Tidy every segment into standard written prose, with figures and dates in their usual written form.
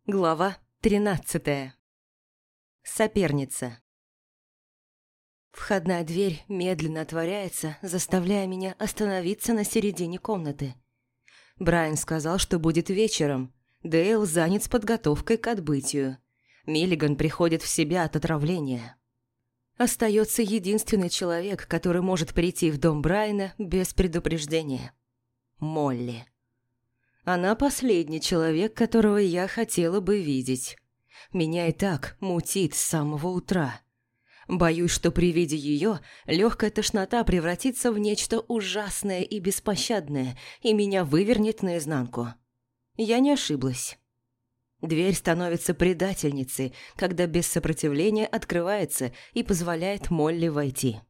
Глава 13. Соперница. Входная дверь медленно отворяется, заставляя меня остановиться на середине комнаты. Брайан сказал, что будет вечером. Дейл занят с подготовкой к отбытию. Миллиган приходит в себя от отравления. Остается единственный человек, который может прийти в дом Брайана без предупреждения. Молли. Она последний человек, которого я хотела бы видеть. Меня и так мутит с самого утра. Боюсь, что при виде ее легкая тошнота превратится в нечто ужасное и беспощадное, и меня вывернет наизнанку. Я не ошиблась. Дверь становится предательницей, когда без сопротивления открывается и позволяет Молли войти.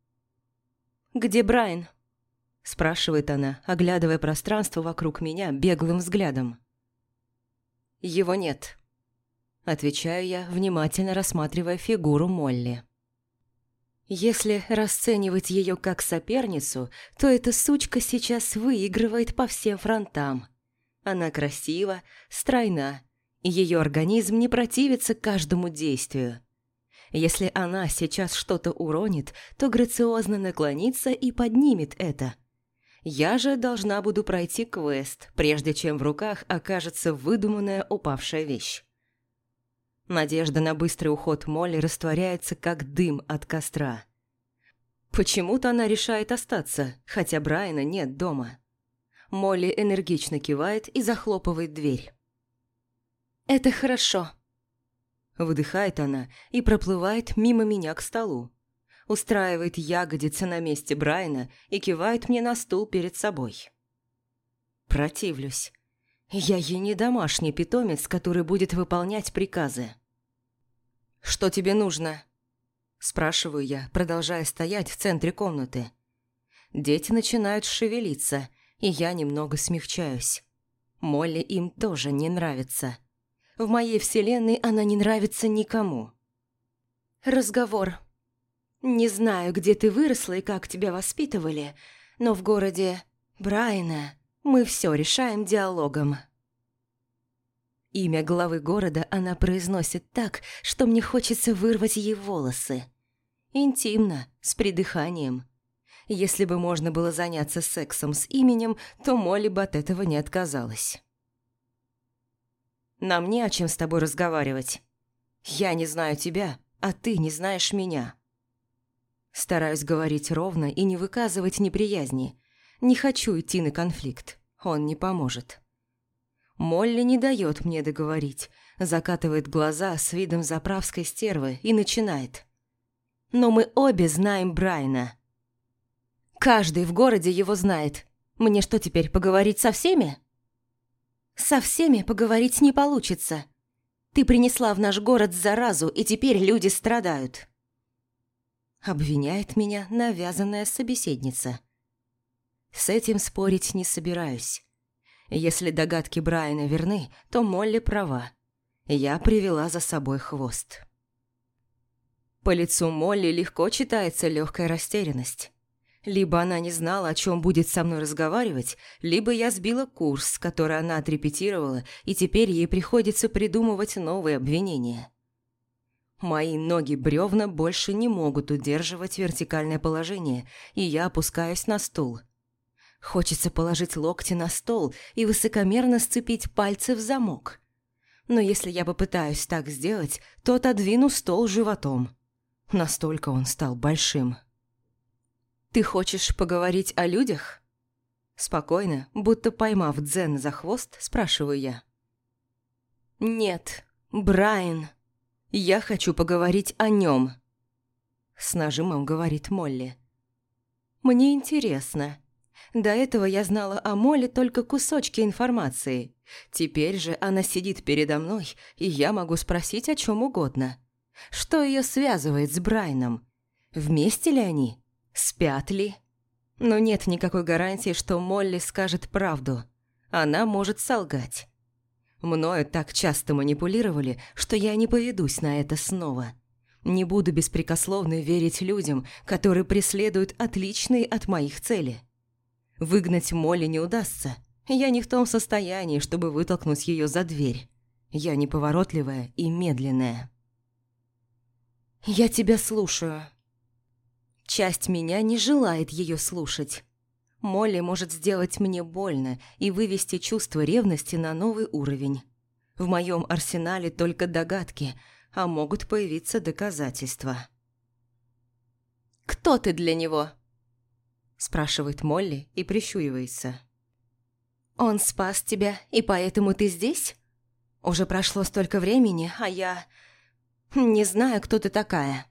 «Где Брайан?» – спрашивает она, оглядывая пространство вокруг меня беглым взглядом. «Его нет», – отвечаю я, внимательно рассматривая фигуру Молли. Если расценивать ее как соперницу, то эта сучка сейчас выигрывает по всем фронтам. Она красива, стройна, и ее организм не противится каждому действию. Если она сейчас что-то уронит, то грациозно наклонится и поднимет это. Я же должна буду пройти квест, прежде чем в руках окажется выдуманная упавшая вещь. Надежда на быстрый уход Молли растворяется, как дым от костра. Почему-то она решает остаться, хотя Брайана нет дома. Молли энергично кивает и захлопывает дверь. «Это хорошо», – выдыхает она и проплывает мимо меня к столу. Устраивает ягодицы на месте Брайана и кивает мне на стул перед собой. Противлюсь. Я ей не домашний питомец, который будет выполнять приказы. «Что тебе нужно?» – спрашиваю я, продолжая стоять в центре комнаты. Дети начинают шевелиться, и я немного смягчаюсь. Молли им тоже не нравится. В моей вселенной она не нравится никому. «Разговор. Не знаю, где ты выросла и как тебя воспитывали, но в городе Брайана мы все решаем диалогом». Имя главы города она произносит так, что мне хочется вырвать ей волосы. Интимно, с придыханием. Если бы можно было заняться сексом с именем, то Молли бы от этого не отказалась. «Нам не о чем с тобой разговаривать. Я не знаю тебя, а ты не знаешь меня». Стараюсь говорить ровно и не выказывать неприязни. Не хочу идти на конфликт, он не поможет. Молли не дает мне договорить, закатывает глаза с видом заправской стервы и начинает. «Но мы обе знаем Брайана. Каждый в городе его знает. Мне что теперь, поговорить со всеми?» «Со всеми поговорить не получится. Ты принесла в наш город заразу, и теперь люди страдают». Обвиняет меня навязанная собеседница. С этим спорить не собираюсь. Если догадки Брайана верны, то Молли права. Я привела за собой хвост. По лицу Молли легко читается легкая растерянность. Либо она не знала, о чем будет со мной разговаривать, либо я сбила курс, который она отрепетировала, и теперь ей приходится придумывать новые обвинения. Мои ноги бревна больше не могут удерживать вертикальное положение, и я опускаюсь на стул. Хочется положить локти на стол и высокомерно сцепить пальцы в замок. Но если я попытаюсь так сделать, то отодвину стол животом. Настолько он стал большим. «Ты хочешь поговорить о людях?» Спокойно, будто поймав дзен за хвост, спрашиваю я. «Нет, Брайан. Я хочу поговорить о нем», – с нажимом говорит Молли. «Мне интересно. До этого я знала о Молли только кусочки информации. Теперь же она сидит передо мной, и я могу спросить о чем угодно. Что ее связывает с Брайаном? Вместе ли они? Спят ли? Но нет никакой гарантии, что Молли скажет правду. Она может солгать. Мною так часто манипулировали, что я не поведусь на это снова. Не буду беспрекословно верить людям, которые преследуют отличные от моих цели. Выгнать Молли не удастся. Я не в том состоянии, чтобы вытолкнуть ее за дверь. Я неповоротливая и медленная. «Я тебя слушаю». Часть меня не желает ее слушать. Молли может сделать мне больно и вывести чувство ревности на новый уровень. В моем арсенале только догадки, а могут появиться доказательства. «Кто ты для него?» – спрашивает Молли и прищуривается. «Он спас тебя, и поэтому ты здесь? Уже прошло столько времени, а я не знаю, кто ты такая».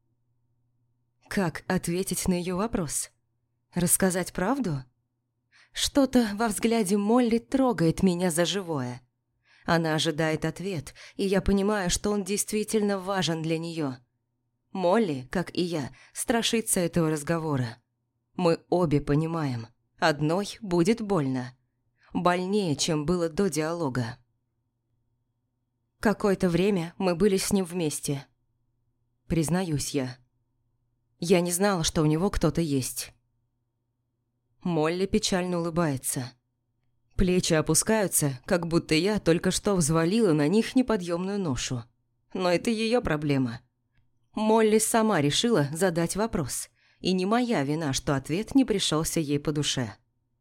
Как ответить на ее вопрос? Рассказать правду? Что-то во взгляде Молли трогает меня за живое. Она ожидает ответ, и я понимаю, что он действительно важен для нее. Молли, как и я, страшится этого разговора. Мы обе понимаем, одной будет больно. Больнее, чем было до диалога. Какое-то время мы были с ним вместе. Признаюсь я. Я не знала, что у него кто-то есть. Молли печально улыбается. Плечи опускаются, как будто я только что взвалила на них неподъемную ношу. Но это ее проблема. Молли сама решила задать вопрос, и не моя вина, что ответ не пришелся ей по душе.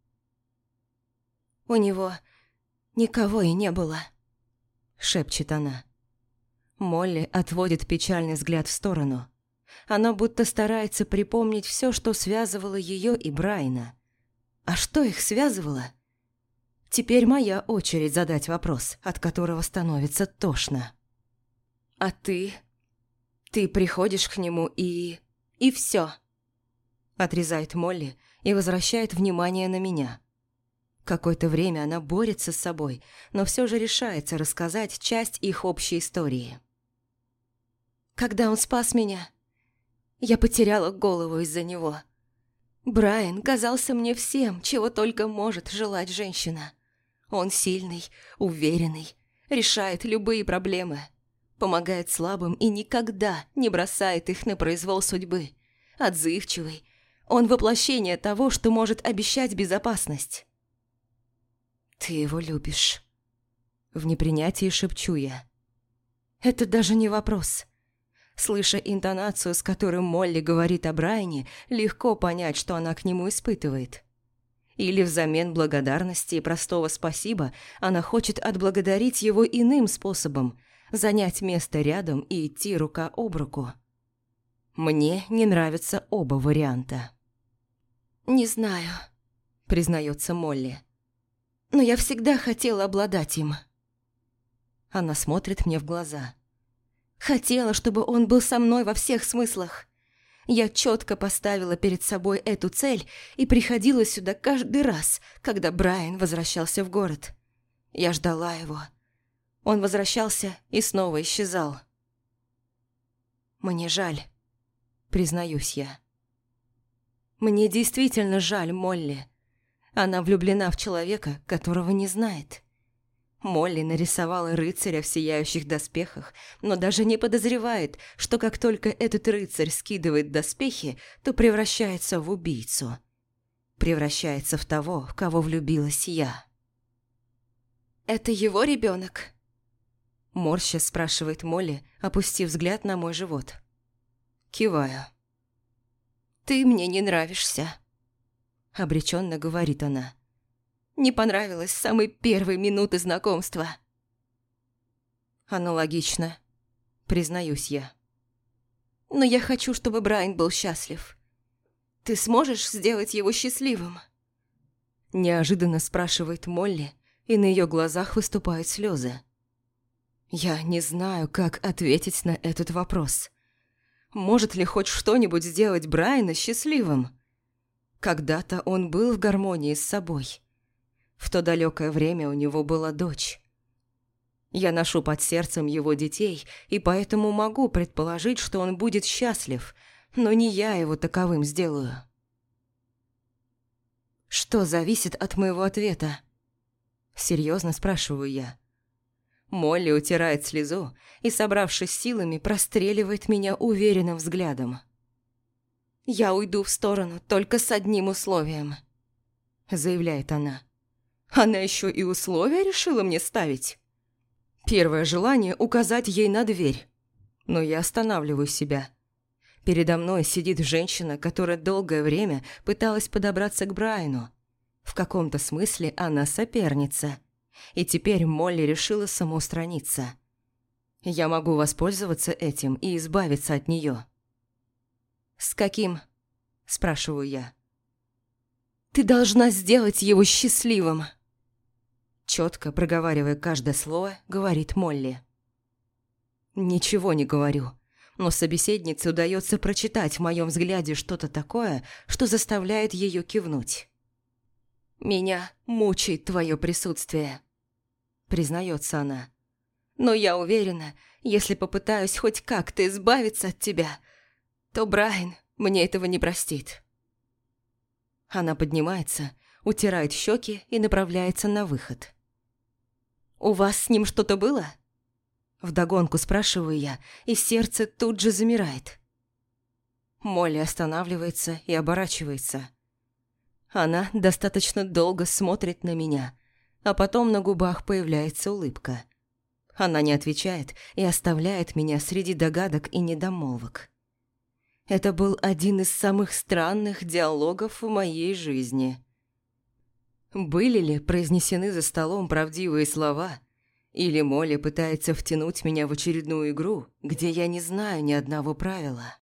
«У него никого и не было», – шепчет она. Молли отводит печальный взгляд в сторону. Она будто старается припомнить все, что связывало ее и Брайана. А что их связывало? Теперь моя очередь задать вопрос, от которого становится тошно. «А ты? Ты приходишь к нему и все», – отрезает Молли и возвращает внимание на меня. Какое-то время она борется с собой, но все же решается рассказать часть их общей истории. «Когда он спас меня, я потеряла голову из-за него. Брайан казался мне всем, чего только может желать женщина. Он сильный, уверенный, решает любые проблемы, помогает слабым и никогда не бросает их на произвол судьбы. Отзывчивый, он воплощение того, что может обещать безопасность». «Ты его любишь», – в непринятии шепчу я. Это даже не вопрос. Слыша интонацию, с которой Молли говорит о Брайане, легко понять, что она к нему испытывает. Или взамен благодарности и простого спасибо она хочет отблагодарить его иным способом, занять место рядом и идти рука об руку. Мне не нравятся оба варианта. «Не знаю», – признается Молли. «Но я всегда хотела обладать им». Она смотрит мне в глаза. «Хотела, чтобы он был со мной во всех смыслах. Я четко поставила перед собой эту цель и приходила сюда каждый раз, когда Брайан возвращался в город. Я ждала его. Он возвращался и снова исчезал. Мне жаль, признаюсь я. Мне действительно жаль Молли. Она влюблена в человека, которого не знает. Молли нарисовала рыцаря в сияющих доспехах, но даже не подозревает, что как только этот рыцарь скидывает доспехи, то превращается в убийцу. Превращается в того, в кого влюбилась я. «Это его ребенок?» Морща спрашивает Молли, опустив взгляд на мой живот. Киваю. «Ты мне не нравишься», – обреченно говорит она. «Не понравилось с самой первой минуты знакомства». Аналогично, признаюсь я. «Но я хочу, чтобы Брайан был счастлив. Ты сможешь сделать его счастливым?» Неожиданно спрашивает Молли, и на ее глазах выступают слезы. Я не знаю, как ответить на этот вопрос. Может ли хоть что-нибудь сделать Брайана счастливым? Когда-то он был в гармонии с собой. В то далекое время у него была дочь. Я ношу под сердцем его детей, и поэтому могу предположить, что он будет счастлив, но не я его таковым сделаю. Что зависит от моего ответа? Серьезно спрашиваю я. Молли утирает слезу и, собравшись силами, простреливает меня уверенным взглядом. «Я уйду в сторону только с одним условием», – заявляет она. «Она еще и условия решила мне ставить?» Первое желание – указать ей на дверь. Но я останавливаю себя. Передо мной сидит женщина, которая долгое время пыталась подобраться к Брайану. В каком-то смысле она соперница. И теперь Молли решила самоустраниться. Я могу воспользоваться этим и избавиться от нее. «С каким?» – спрашиваю я. «Ты должна сделать его счастливым!» Четко проговаривая каждое слово, говорит Молли. Ничего не говорю, но собеседнице удается прочитать в моем взгляде что-то такое, что заставляет ее кивнуть. «Меня мучает твое присутствие», – признается она. «Но я уверена, если попытаюсь хоть как-то избавиться от тебя, то Брайан мне этого не простит». Она поднимается, утирает щеки и направляется на выход. «У вас с ним что-то было?» Вдогонку спрашиваю я, и сердце тут же замирает. Молли останавливается и оборачивается. Она достаточно долго смотрит на меня, а потом на губах появляется улыбка. Она не отвечает и оставляет меня среди догадок и недомолвок. Это был один из самых странных диалогов в моей жизни. Были ли произнесены за столом правдивые слова, или Молли пытается втянуть меня в очередную игру, где я не знаю ни одного правила?